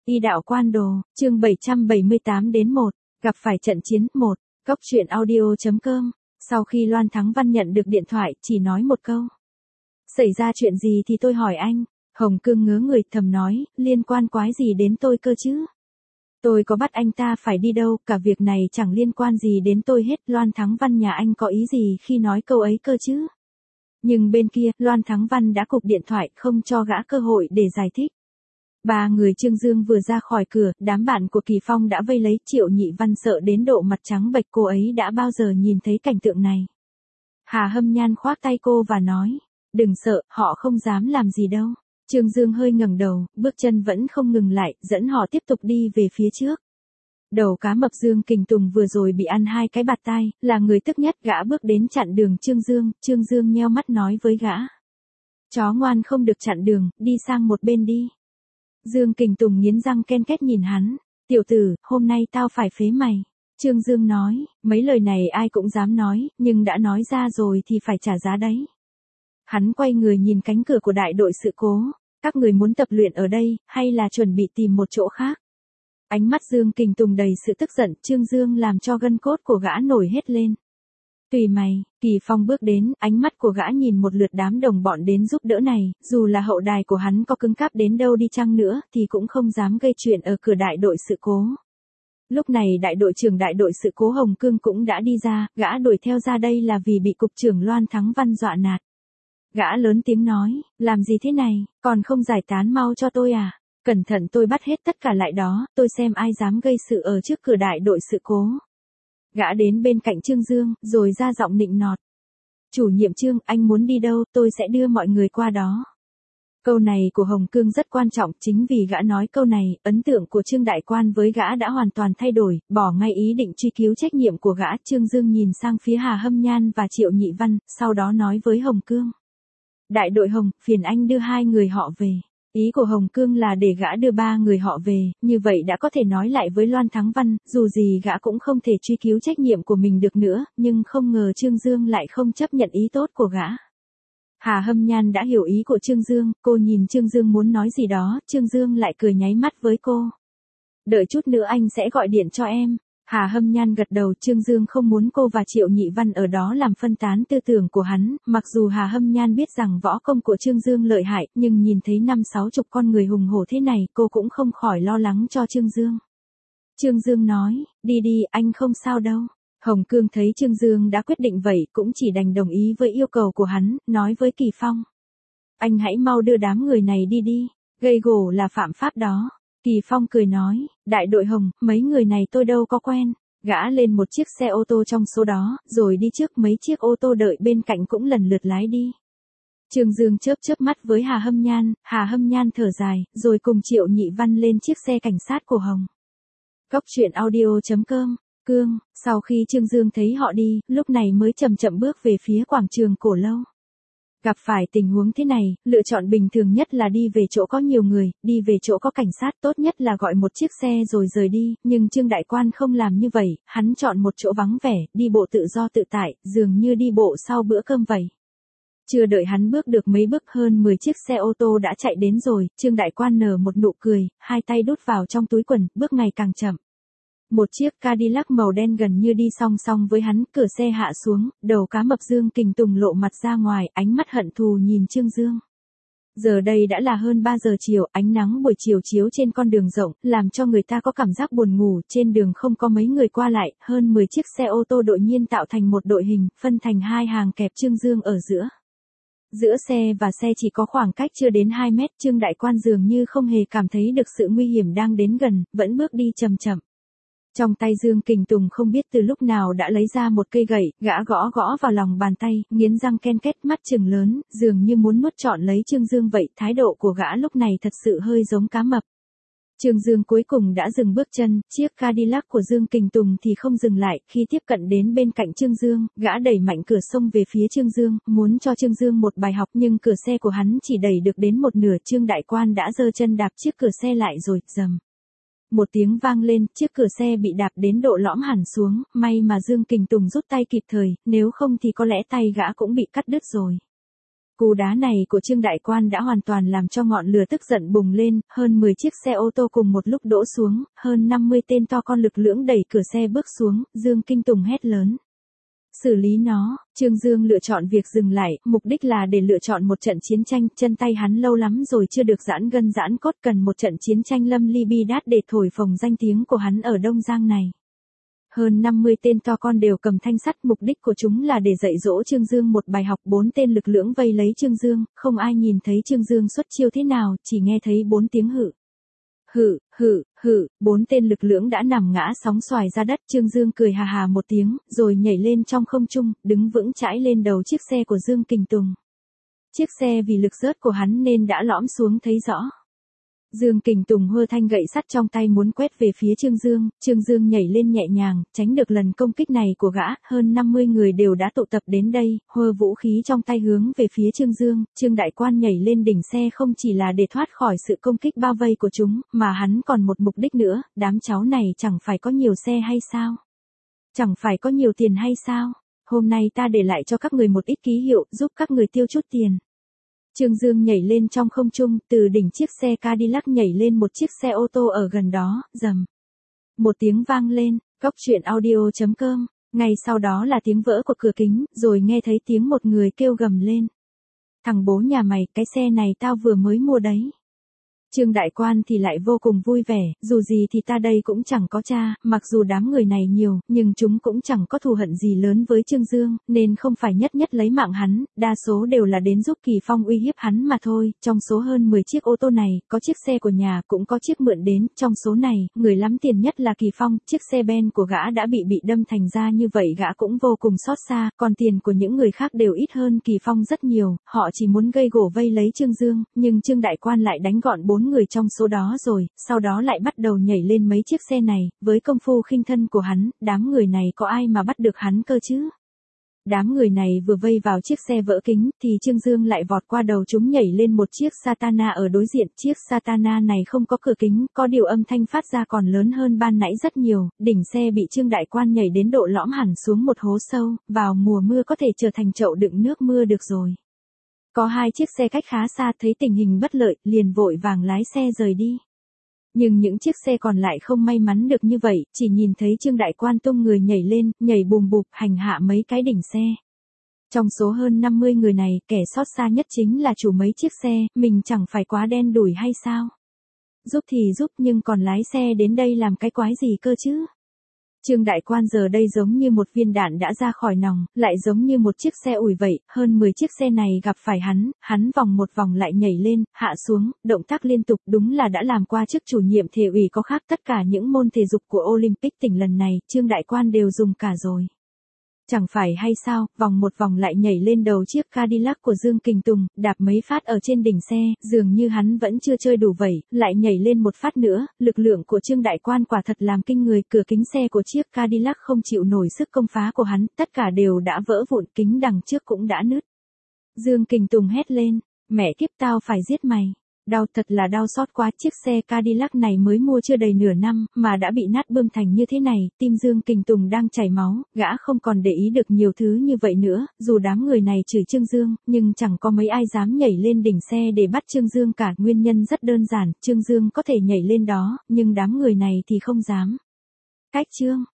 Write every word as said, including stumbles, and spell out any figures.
Y đạo quan đồ, chương bảy trăm bảy mươi tám đến một, gặp phải trận chiến, một, Cốc truyện audio.com. Sau khi Loan Thắng Văn nhận được điện thoại, chỉ nói một câu. Xảy ra chuyện gì thì tôi hỏi anh. Hồng Cương ngớ người thầm nói, liên quan quái gì đến tôi cơ chứ? Tôi có bắt anh ta phải đi đâu, cả việc này chẳng liên quan gì đến tôi hết. Loan Thắng Văn nhà anh có ý gì khi nói câu ấy cơ chứ? Nhưng bên kia, Loan Thắng Văn đã cụp điện thoại, không cho gã cơ hội để giải thích. Ba người Trương Dương vừa ra khỏi cửa, đám bạn của Kỳ Phong đã vây lấy. Triệu Nhị Văn sợ đến độ mặt trắng bệch, cô ấy đã bao giờ nhìn thấy cảnh tượng này. Hà Hâm Nhan khoác tay cô và nói, đừng sợ, họ không dám làm gì đâu. Trương Dương hơi ngẩng đầu, bước chân vẫn không ngừng lại, dẫn họ tiếp tục đi về phía trước. Đầu cá mập Dương Kình Tùng vừa rồi bị ăn hai cái bạt tai, là người tức nhất. Gã bước đến chặn đường Trương Dương, Trương Dương nheo mắt nói với gã. Chó ngoan không được chặn đường, đi sang một bên đi. Dương Kình Tùng nghiến răng ken két nhìn hắn. Tiểu tử, hôm nay tao phải phế mày. Trương Dương nói, mấy lời này ai cũng dám nói, nhưng đã nói ra rồi thì phải trả giá đấy. Hắn quay người nhìn cánh cửa của đại đội sự cố. Các người muốn tập luyện ở đây, hay là chuẩn bị tìm một chỗ khác? Ánh mắt Dương Kình Tùng đầy sự tức giận, Trương Dương làm cho gân cốt của gã nổi hết lên. Tùy mày. Kỳ Phong bước đến, ánh mắt của gã nhìn một lượt đám đồng bọn đến giúp đỡ này, dù là hậu đài của hắn có cứng cáp đến đâu đi chăng nữa, thì cũng không dám gây chuyện ở cửa đại đội sự cố. Lúc này đại đội trưởng đại đội sự cố Hồng Cương cũng đã đi ra, gã đuổi theo ra đây là vì bị cục trưởng Loan Thắng Văn dọa nạt. Gã lớn tiếng nói, làm gì thế này, còn không giải tán mau cho tôi à? Cẩn thận tôi bắt hết tất cả lại đó, tôi xem ai dám gây sự ở trước cửa đại đội sự cố. Gã đến bên cạnh Trương Dương, rồi ra giọng nịnh nọt. Chủ nhiệm Trương, anh muốn đi đâu, tôi sẽ đưa mọi người qua đó. Câu này của Hồng Cương rất quan trọng, chính vì gã nói câu này, ấn tượng của Trương Đại Quan với gã đã hoàn toàn thay đổi, bỏ ngay ý định truy cứu trách nhiệm của gã. Trương Dương nhìn sang phía Hà Hâm Nhan và Triệu Nhị Văn, sau đó nói với Hồng Cương. Đại đội Hồng, phiền anh đưa hai người họ về. Ý của Hồng Cương là để gã đưa ba người họ về, như vậy đã có thể nói lại với Loan Thắng Văn, dù gì gã cũng không thể truy cứu trách nhiệm của mình được nữa, nhưng không ngờ Trương Dương lại không chấp nhận ý tốt của gã. Hà Hâm Nhan đã hiểu ý của Trương Dương, cô nhìn Trương Dương muốn nói gì đó, Trương Dương lại cười nháy mắt với cô. Đợi chút nữa anh sẽ gọi điện cho em. Hà Hâm Nhan gật đầu, Trương Dương không muốn cô và Triệu Nhị Văn ở đó làm phân tán tư tưởng của hắn, mặc dù Hà Hâm Nhan biết rằng võ công của Trương Dương lợi hại, nhưng nhìn thấy năm sáu chục con người hùng hổ thế này, cô cũng không khỏi lo lắng cho Trương Dương. Trương Dương nói, đi đi, anh không sao đâu. Hồng Cương thấy Trương Dương đã quyết định vậy, cũng chỉ đành đồng ý với yêu cầu của hắn, nói với Kỳ Phong. Anh hãy mau đưa đám người này đi đi, gây gổ là phạm pháp đó. Kỳ Phong cười nói, đại đội Hồng, mấy người này tôi đâu có quen. Gã lên một chiếc xe ô tô trong số đó, rồi đi trước. Mấy chiếc ô tô đợi bên cạnh cũng lần lượt lái đi. Trương Dương chớp chớp mắt với Hà Hâm Nhan, Hà Hâm Nhan thở dài, rồi cùng Triệu Nhị Văn lên chiếc xe cảnh sát của Hồng. Cốc truyện audio.com, Cương, sau khi Trương Dương thấy họ đi, lúc này mới chậm chậm bước về phía quảng trường cổ lâu. Gặp phải tình huống thế này, lựa chọn bình thường nhất là đi về chỗ có nhiều người, đi về chỗ có cảnh sát, tốt nhất là gọi một chiếc xe rồi rời đi, nhưng Trương Đại Quan không làm như vậy, hắn chọn một chỗ vắng vẻ, đi bộ tự do tự tại, dường như đi bộ sau bữa cơm vậy. Chưa đợi hắn bước được mấy bước, hơn mười chiếc xe ô tô đã chạy đến rồi, Trương Đại Quan nở một nụ cười, hai tay đút vào trong túi quần, bước ngày càng chậm. Một chiếc Cadillac màu đen gần như đi song song với hắn, cửa xe hạ xuống, đầu cá mập Dương Kình Tùng lộ mặt ra ngoài, ánh mắt hận thù nhìn Trương Dương. Giờ đây đã là hơn ba giờ chiều, ánh nắng buổi chiều chiếu trên con đường rộng, làm cho người ta có cảm giác buồn ngủ, trên đường không có mấy người qua lại, hơn mười chiếc xe ô tô đội nhiên tạo thành một đội hình, phân thành hai hàng kẹp Trương Dương ở giữa. Giữa xe và xe chỉ có khoảng cách chưa đến hai mét, Trương Đại Quan dường như không hề cảm thấy được sự nguy hiểm đang đến gần, vẫn bước đi chậm chậm. Trong tay Dương Kình Tùng không biết từ lúc nào đã lấy ra một cây gậy, gã gõ gõ vào lòng bàn tay, nghiến răng ken két, mắt trừng lớn, dường như muốn nuốt trọn lấy Trương Dương vậy, thái độ của gã lúc này thật sự hơi giống cá mập. Trương Dương cuối cùng đã dừng bước chân, chiếc Cadillac của Dương Kình Tùng thì không dừng lại, khi tiếp cận đến bên cạnh Trương Dương, gã đẩy mạnh cửa xông về phía Trương Dương, muốn cho Trương Dương một bài học, nhưng cửa xe của hắn chỉ đẩy được đến một nửa, Trương Đại Quan đã giơ chân đạp chiếc cửa xe lại rồi, rầm. Một tiếng vang lên, chiếc cửa xe bị đạp đến độ lõm hẳn xuống, may mà Dương Kình Tùng rút tay kịp thời, nếu không thì có lẽ tay gã cũng bị cắt đứt rồi. Cú đá này của Trương Đại Quan đã hoàn toàn làm cho ngọn lửa tức giận bùng lên, hơn mười chiếc xe ô tô cùng một lúc đỗ xuống, hơn năm mươi tên to con lực lưỡng đẩy cửa xe bước xuống, Dương Kinh Tùng hét lớn. Xử lý nó, Trương Dương lựa chọn việc dừng lại, mục đích là để lựa chọn một trận chiến tranh, chân tay hắn lâu lắm rồi chưa được giãn gân giãn cốt, cần một trận chiến tranh lâm ly bi đát để thổi phồng danh tiếng của hắn ở Đông Giang này. Hơn năm mươi tên to con đều cầm thanh sắt, mục đích của chúng là để dạy dỗ Trương Dương một bài học. Bốn tên lực lưỡng vây lấy Trương Dương, không ai nhìn thấy Trương Dương xuất chiêu thế nào, chỉ nghe thấy bốn tiếng hự. Hự, hự, hự, bốn tên lực lưỡng đã nằm ngã sóng xoài ra đất. Trương Dương cười hà hà một tiếng, rồi nhảy lên trong không trung, đứng vững chãi lên đầu chiếc xe của Dương Kình Tùng. Chiếc xe vì lực rớt của hắn nên đã lõm xuống thấy rõ. Dương Kình Tùng hơ thanh gậy sắt trong tay muốn quét về phía Trương Dương, Trương Dương nhảy lên nhẹ nhàng, tránh được lần công kích này của gã, hơn năm mươi người đều đã tụ tập đến đây, hơ vũ khí trong tay hướng về phía Trương Dương, Trương Đại Quan nhảy lên đỉnh xe không chỉ là để thoát khỏi sự công kích bao vây của chúng, mà hắn còn một mục đích nữa, đám cháu này chẳng phải có nhiều xe hay sao? Chẳng phải có nhiều tiền hay sao? Hôm nay ta để lại cho các người một ít ký hiệu, giúp các người tiêu chút tiền. Trương Dương nhảy lên trong không trung, từ đỉnh chiếc xe Cadillac nhảy lên một chiếc xe ô tô ở gần đó, rầm. Một tiếng vang lên, cóc truyện audio chấm com, ngay sau đó là tiếng vỡ của cửa kính, rồi nghe thấy tiếng một người kêu gầm lên. Thằng bố nhà mày, cái xe này tao vừa mới mua đấy. Trương Đại Quan thì lại vô cùng vui vẻ, dù gì thì ta đây cũng chẳng có cha, mặc dù đám người này nhiều, nhưng chúng cũng chẳng có thù hận gì lớn với Trương Dương, nên không phải nhất nhất lấy mạng hắn, đa số đều là đến giúp Kỳ Phong uy hiếp hắn mà thôi. Trong số hơn mười chiếc ô tô này, có chiếc xe của nhà, cũng có chiếc mượn đến, trong số này, người lắm tiền nhất là Kỳ Phong, chiếc xe Ben của gã đã bị bị đâm thành ra như vậy gã cũng vô cùng xót xa, còn tiền của những người khác đều ít hơn Kỳ Phong rất nhiều, họ chỉ muốn gây gổ vây lấy Trương Dương, nhưng Trương Đại Quan lại đánh gọn bốn người trong số đó rồi, sau đó lại bắt đầu nhảy lên mấy chiếc xe này, với công phu khinh thân của hắn, đám người này có ai mà bắt được hắn cơ chứ? Đám người này vừa vây vào chiếc xe vỡ kính, thì Trương Dương lại vọt qua đầu chúng nhảy lên một chiếc Satana ở đối diện, chiếc Satana này không có cửa kính, có điều âm thanh phát ra còn lớn hơn ban nãy rất nhiều, đỉnh xe bị Trương Đại Quan nhảy đến độ lõm hẳn xuống một hố sâu, vào mùa mưa có thể trở thành chậu đựng nước mưa được rồi. Có hai chiếc xe cách khá xa thấy tình hình bất lợi, liền vội vàng lái xe rời đi. Nhưng những chiếc xe còn lại không may mắn được như vậy, chỉ nhìn thấy Trương Đại Quan tung người nhảy lên, nhảy bùm bụp, hành hạ mấy cái đỉnh xe. Trong số hơn năm mươi người này, kẻ xót xa nhất chính là chủ mấy chiếc xe, mình chẳng phải quá đen đủi hay sao? Giúp thì giúp nhưng còn lái xe đến đây làm cái quái gì cơ chứ? Trương Đại Quan giờ đây giống như một viên đạn đã ra khỏi nòng, lại giống như một chiếc xe ủi vậy, hơn mười chiếc xe này gặp phải hắn, hắn vòng một vòng lại nhảy lên, hạ xuống, động tác liên tục, đúng là đã làm qua chức chủ nhiệm thể ủy có khác. Tất cả những môn thể dục của Olympic tỉnh lần này, Trương Đại Quan đều dùng cả rồi. Chẳng phải hay sao, vòng một vòng lại nhảy lên đầu chiếc Cadillac của Dương Kình Tùng, đạp mấy phát ở trên đỉnh xe, dường như hắn vẫn chưa chơi đủ vậy, lại nhảy lên một phát nữa, lực lượng của Trương Đại Quan quả thật làm kinh người, cửa kính xe của chiếc Cadillac không chịu nổi sức công phá của hắn, tất cả đều đã vỡ vụn, kính đằng trước cũng đã nứt. Dương Kình Tùng hét lên, mẹ kiếp tao phải giết mày. Đau, thật là đau xót quá, chiếc xe Cadillac này mới mua chưa đầy nửa năm, mà đã bị nát bươm thành như thế này, tim Dương Kình Tùng đang chảy máu, gã không còn để ý được nhiều thứ như vậy nữa, dù đám người này chửi Trương Dương, nhưng chẳng có mấy ai dám nhảy lên đỉnh xe để bắt Trương Dương cả, nguyên nhân rất đơn giản, Trương Dương có thể nhảy lên đó, nhưng đám người này thì không dám. Cách Trương